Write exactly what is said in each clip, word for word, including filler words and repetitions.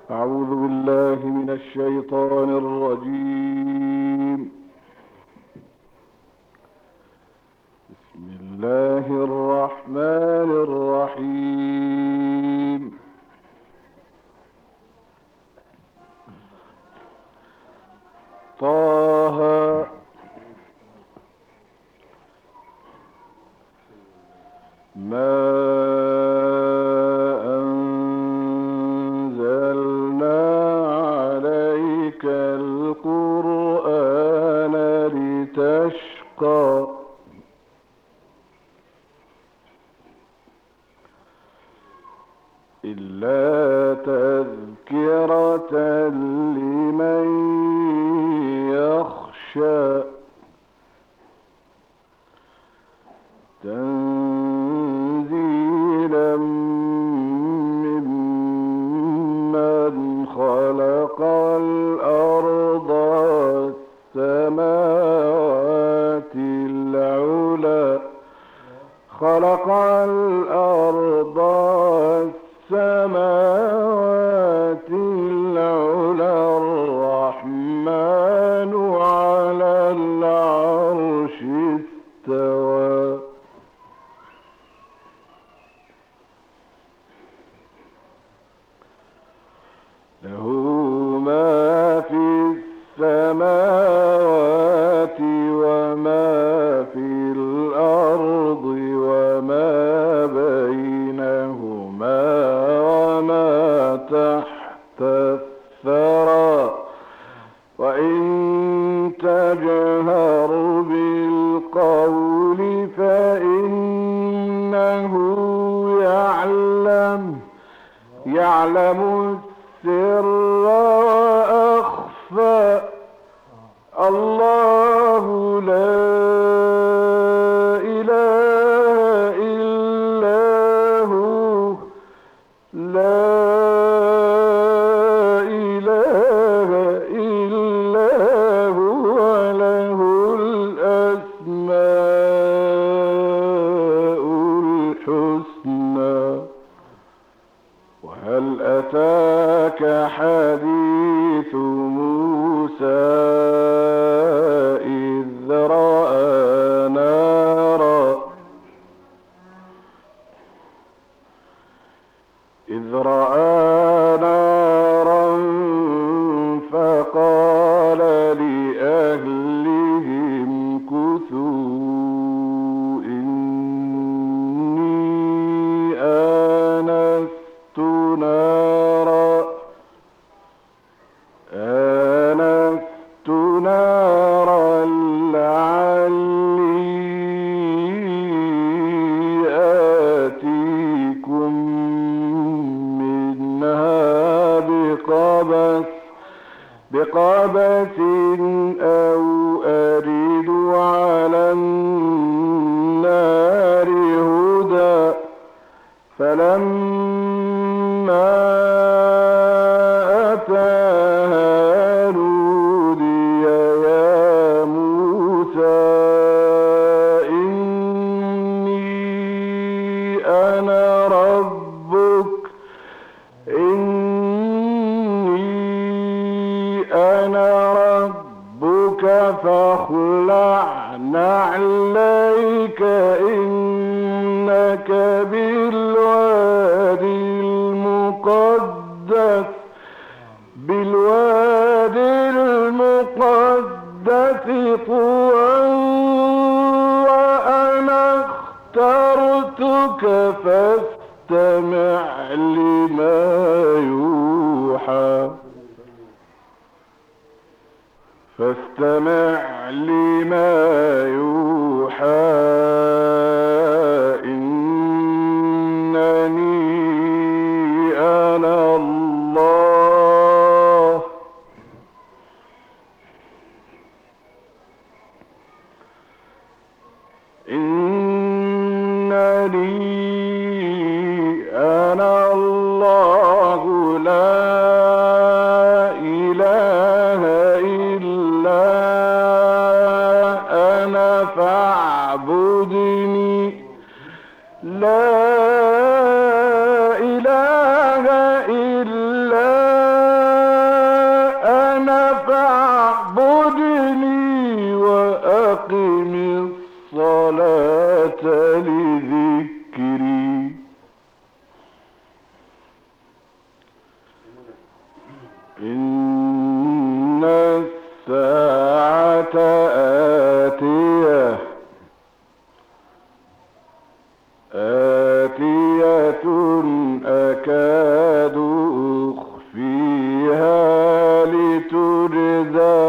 أعوذ بالله من الشيطان الرجيم. بسم الله الرحمن الرحيم. طه ما أنزلنا عليك القرآن لتشقى إلا تذكرة لمن يخشى تنزيلا ممن خلق الأرض والسماوات العلى خلق الأرض والسماوات العلى الرحمن على العرش استوى له ما في السماوات وما في الأرض وما بينهما وما تحت الثرى وإن تجهر بالقول فإنه يعلم يعلم السر وأخفى الله لا إله إلا هو لا إله إلا هو له الأسماء الحسنى. وهل أتاك حديث موسى إذ رأى نارا إذ رأى نارا فقال لأهلهم كثوا إني آنست نارا آنست نارا لعلي آتيكم منها بقبس بقبس أو أجد على النار هدى فلما أتاها نودي يا موسى إني أنا ربك إني أنا ربك فاخلع نعليك إنك بالوادي المقدس بالوادي المقدس طوى وأنا اخترتك فاستمع لما يوحى فاستمع لما يوحى إنني أنا الله إنني أنا الله لا إله إلا أنا فاعبدني أكاد أخفيها لتجزى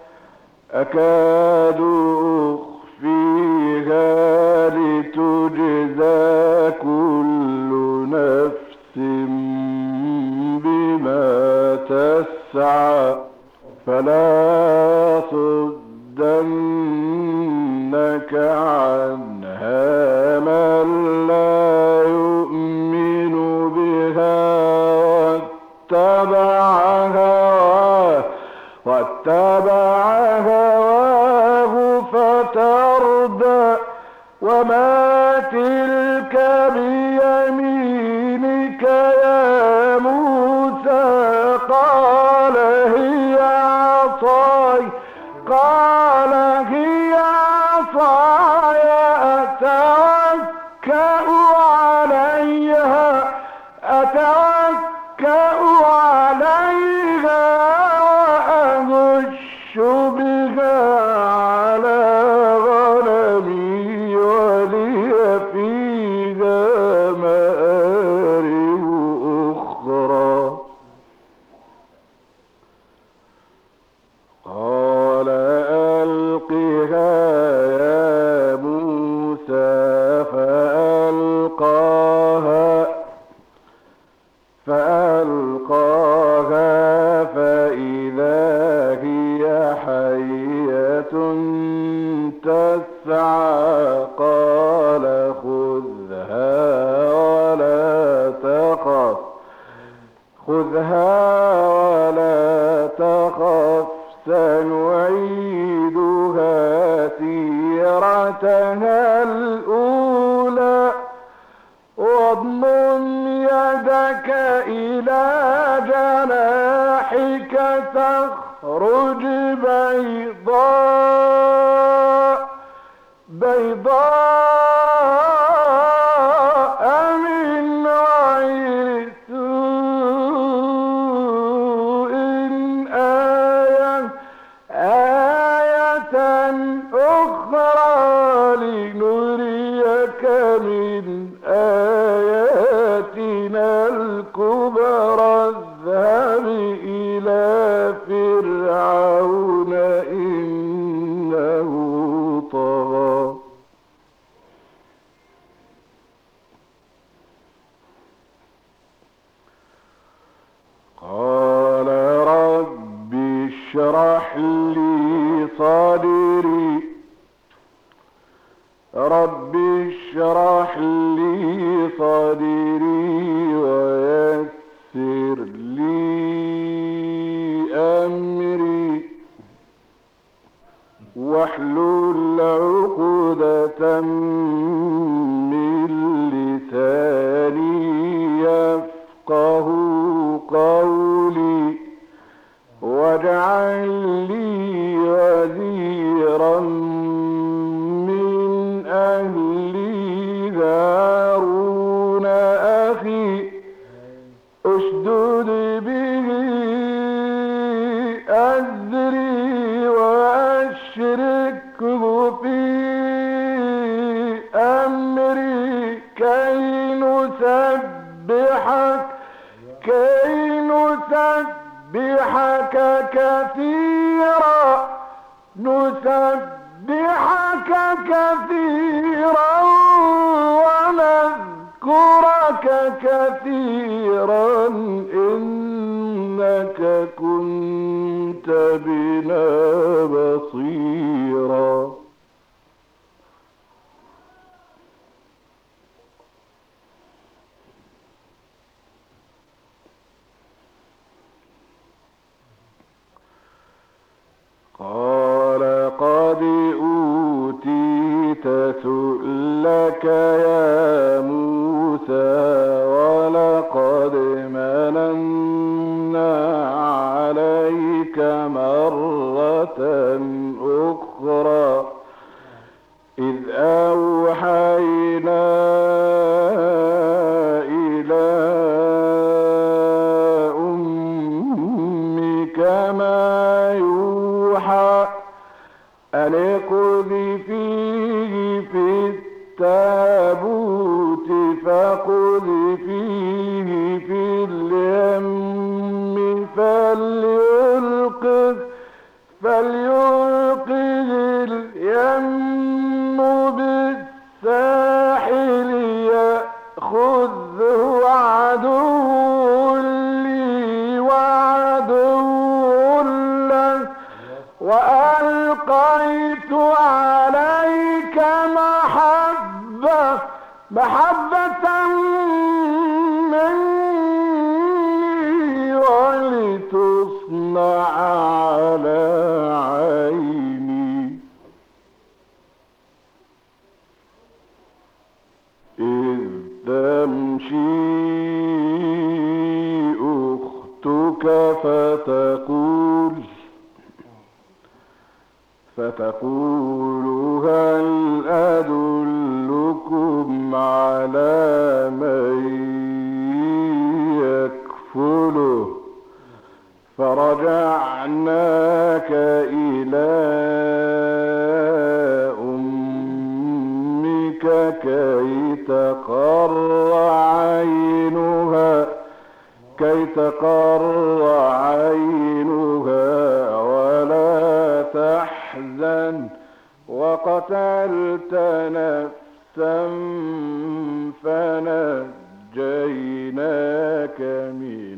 أكاد أخفيها لتجزى كل نفس بما تسعى فلا صدنك عنها من لا يؤمن بها واتبع هواه واتبع هواه فتردى وما تلك بيمينك يا موسى قال هي عصاي قال هي عصاي أتوكأ عليها أتوكأ عليها وأهش بها على غنمي ولي فيها مآرب أخرى قال ألقها يا موسى فألقاها فألقاها فإذا هي حية تسعى قال خذها ولا تخف خذها ولا تخف سنعيدها سيرتها الأولى واضمم يدك إلى جناحك تخرج بيضاء بيضاء من غير سوء آية آية أخرى لنريك من آياتنا الكبرى اذهب إلى فرعون إنه طغى قال رب اشرح لي صدري رب اشرح لي صدري ويسر لي أمري واحلل عقدة من لساني يفقه قولي واجعل لي وزيرا من أهلي هارون أخي اشدد به أزري وأشركه في أمري كي نسبحك كي نسبحك كثيرا نسبحك كثيرا ونذكرك كثيرا إنك كنت بنا بصيرا قال قد أوتيت سؤلك يا موسى ولقد مننا عليك مرة أخرى إذ أوحينا إلى أمك ما يوحى أن اقذفيه في التابوت فقذف فيه في اليم فليلقه فليلقه اليم بالساحل يأخذه عدو لي وعدو له وألقيت عليك محبة محبة مني ولتصنع على عيني إذ تمشي أختك فتقول فتقول هل أدلكم على من يكفله فرجعناك إلى أمك كي تقر عينها كي تقر عينها ولا تحزن وقتلت نفسا فنجيناك من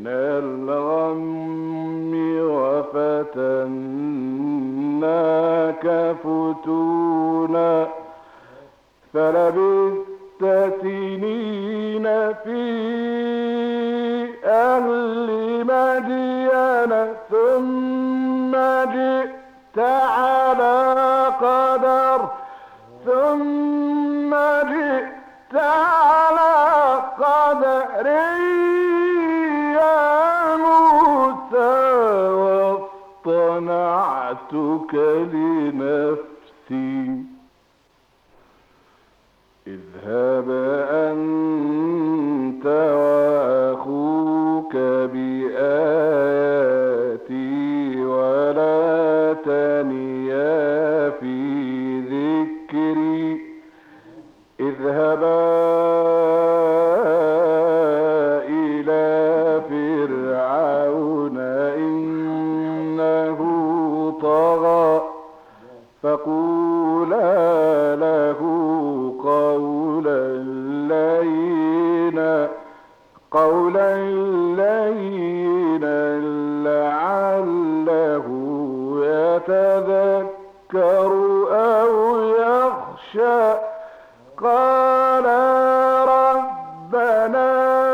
الغم وفتناك فتونا فلبثت سنين في أهل مدين ثم جئت على قدر ثم جئت على قدر يا موسى واصطنعتك لنفسي اذهب أنت وأخوك بآياتي ولا تنيا في ذكري اذهبا إلى فرعون إنه طغى فقولا له قولا لينا قولا لينا لعله يتذكر أو يخشى قال ربنا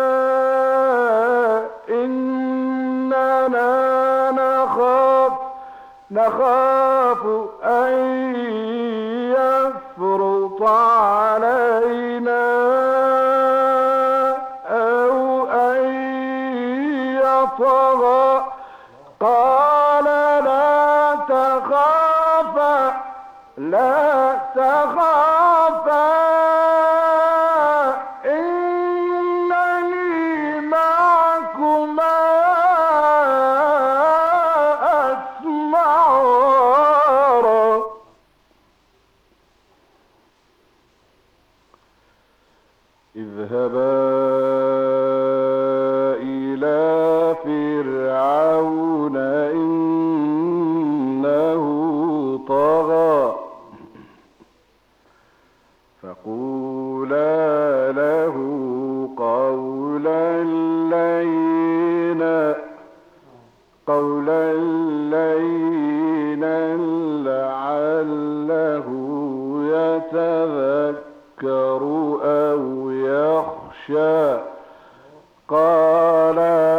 إننا نخاف نخاف أن يفرط علينا أو أن يطغى قال لا تخافا لا تخافا إنني معكما أسمع وأرى اذهبا إلى فرعون إنه طغى فقولا له قولا لينا قولا لينا لعله يتذكر أو يخشى قال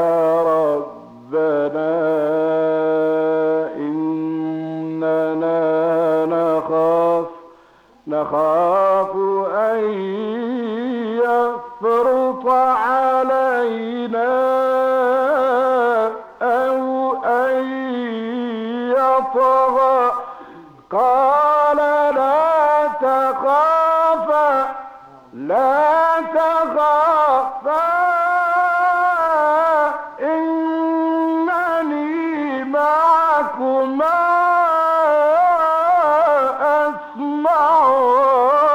ربنا إننا نخاف نخاف أن يفرط علينا أو أن يطغى قال لا تخافا لا تخافا إنني معكما أسمع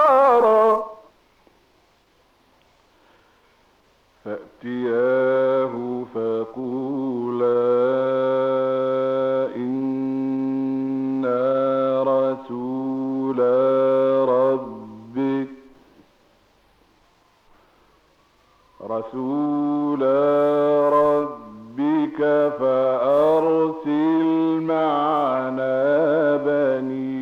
فأتياه فقولا إنا رسولا ربك رسولا ربك فأرسل معنا بني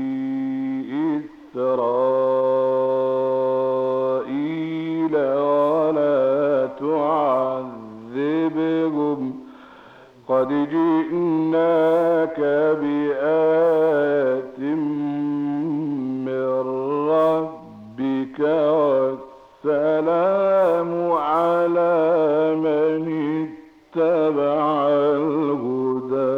إسرائيل ولا تعذبهم قد جئناك بآية من ربك والسلام على من اتبع الهدى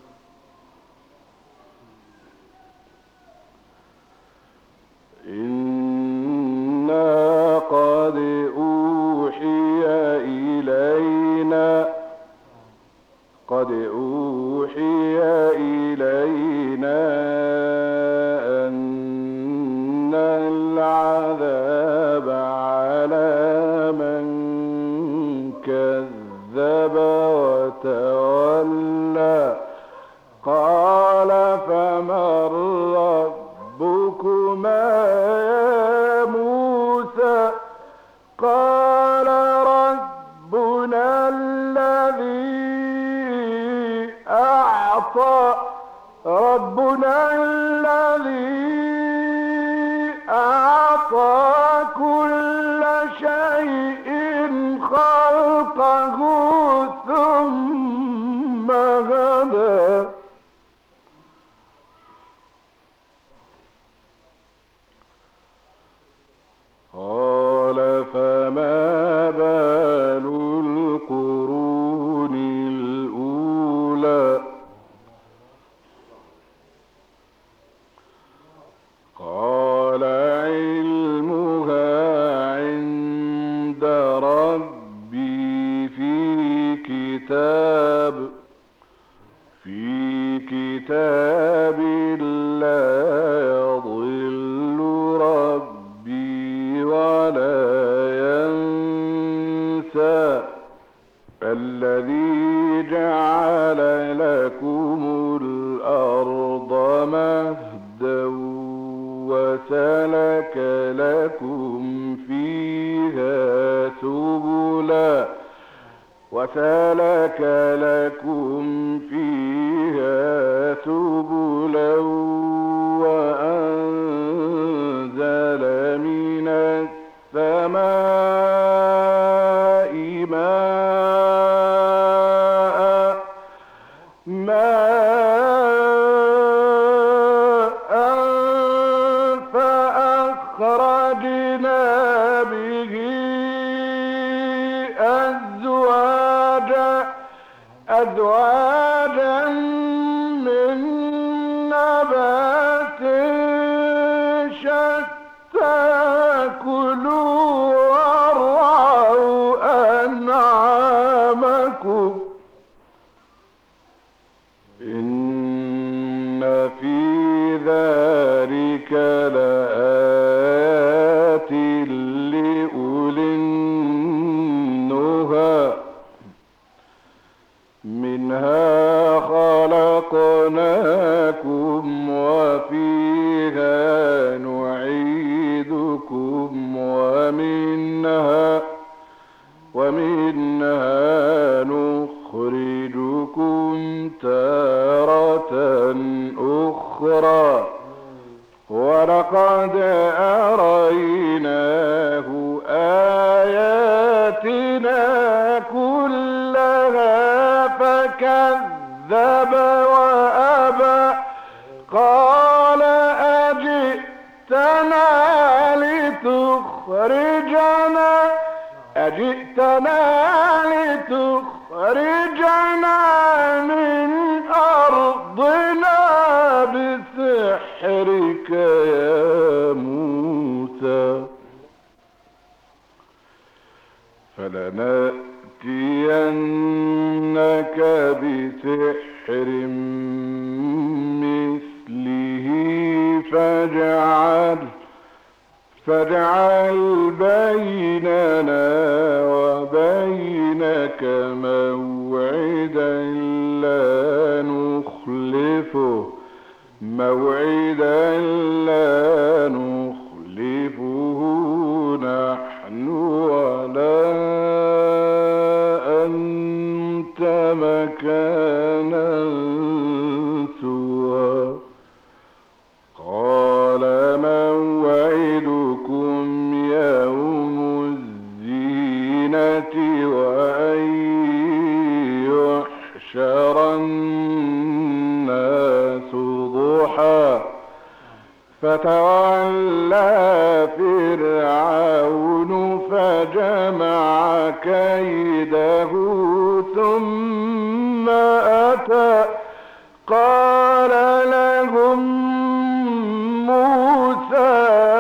إنا قد أوحي إلينا قد أوحي إلينا أن العذاب على من كذب وتولى قال فمن ربكما يا موسى قال ربنا الذي أعطى ربنا الذي أعطى كل شيء خلقه ثم هدى قال فما بال القرون الأولى قال علمها عند ربي في كتاب في كتاب لا يضل ربي ولا ينسى الذي جعل لكم الأرض مهدا وسلك لكم فيها سبلا وسلك لكم فيها سبلا وأنزل من السماء ماء ماء فأخرجنا به أزواجا أزواجا من نبات شتى كلوا وارعوا أنعامكم إن في ذلك لآيات لأولي النهى منها خلقناكم وفيها نعيدكم ومنها ومنها نخرجكم تارة أخرى ولقد أريناه آياتنا كلها فكذب وأبى قال أجئتنا لتخرجنا أجئتنا لتخرجنا من أرضنا بسحرك يا موسى فلنأتينك بسحر مثله فاجعل فاجعل بيننا وبينك موعدا لا نخلفه موعدا لا نخلفه نحن ولا أنت مكانا سوى. قال موعدكم يوم الزينة وأن يحشر الناس ضحى فتولى فرعون فجمع كيده ثم أتى قال لهم موسى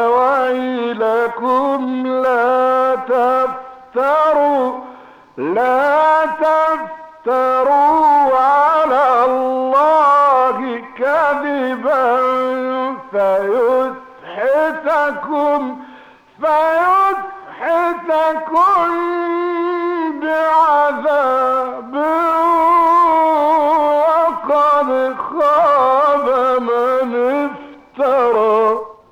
ويلكم لا تفتروا لا تفتروا على الله كذبا فيسحتكم فيسحتكم بعذاب وقد خاب من افترى.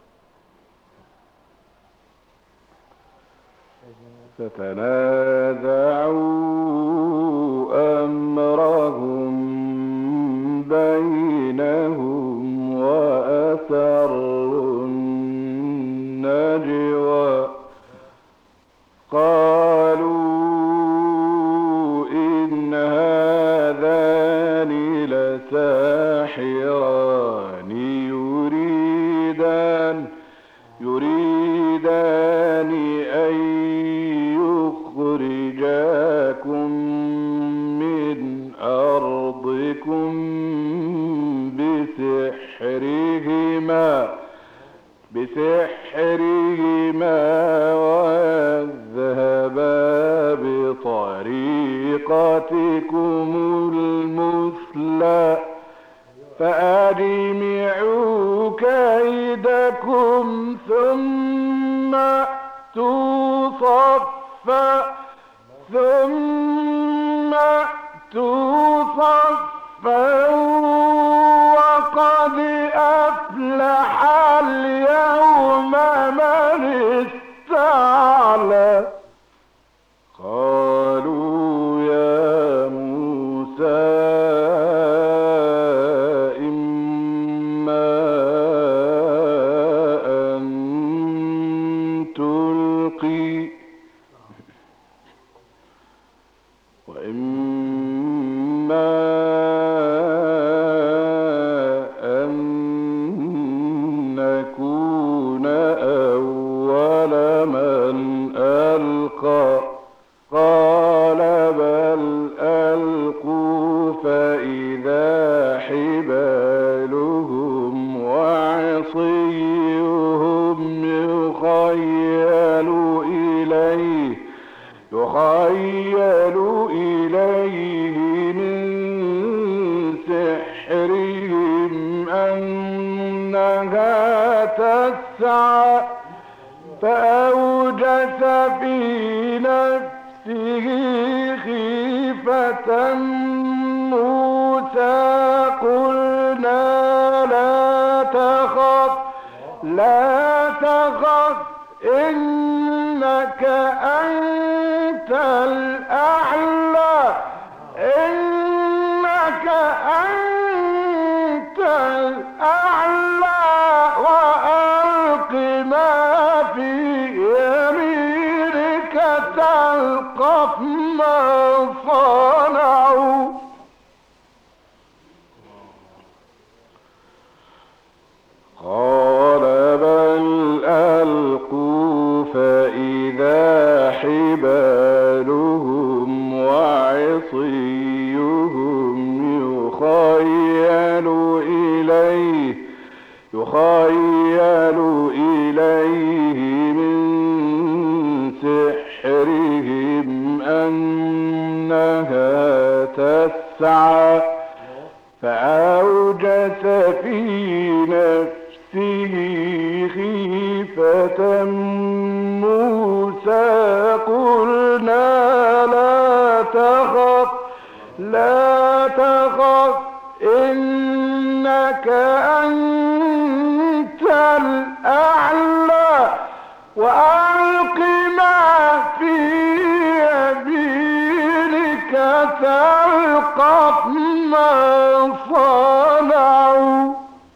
فتنازعوا أمرهم بينهم وأسروا النجوى قالوا إن هذان لساحران يريدان يريدان أن يخرجاكم من أرضكم بسحرهما بسحرهما ويذهبا بطريقتكم المثلى فأجمعوا كيدكم ثم أتوا صفا ثم أتوا صفا وقد أفلح اليوم من استعلى. قالوا يا موسى إما أن تلقي وإما أن نكون أول من ألقى قال بل ألقوا فإذا حبالهم وعصيهم يخيل إليه يخيل إليه من سحرهم أنها تسعى فأوجس في نفسه خيفة موسى قلنا لا تخف لا تخف إنك أنت الأعلى إنك أنت الأعلى وألق ما في يمينك تلقف ما صنعوا. قال بل ألقوا فإذا حبالهم وعصيهم يخيل إليه يخيل إليه من سحرهم أنها تسعى فأوجس في نفسه خيفة موسى قلنا لا تخف لا تخف إنك أنت الأعلى وألق ما في يمينك تلقف ما صنعوا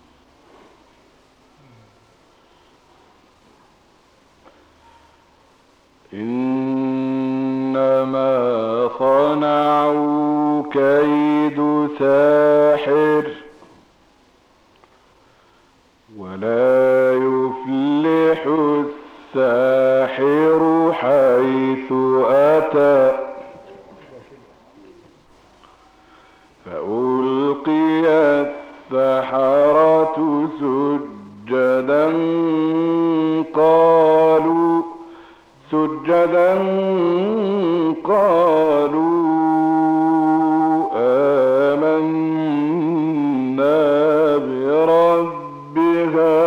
إنما صنعوا كيد ساحر ولا يفلح الساحر حيث أتى فألقي السحرة سجدا قالوا سجدا قالوا آمنا برب هذا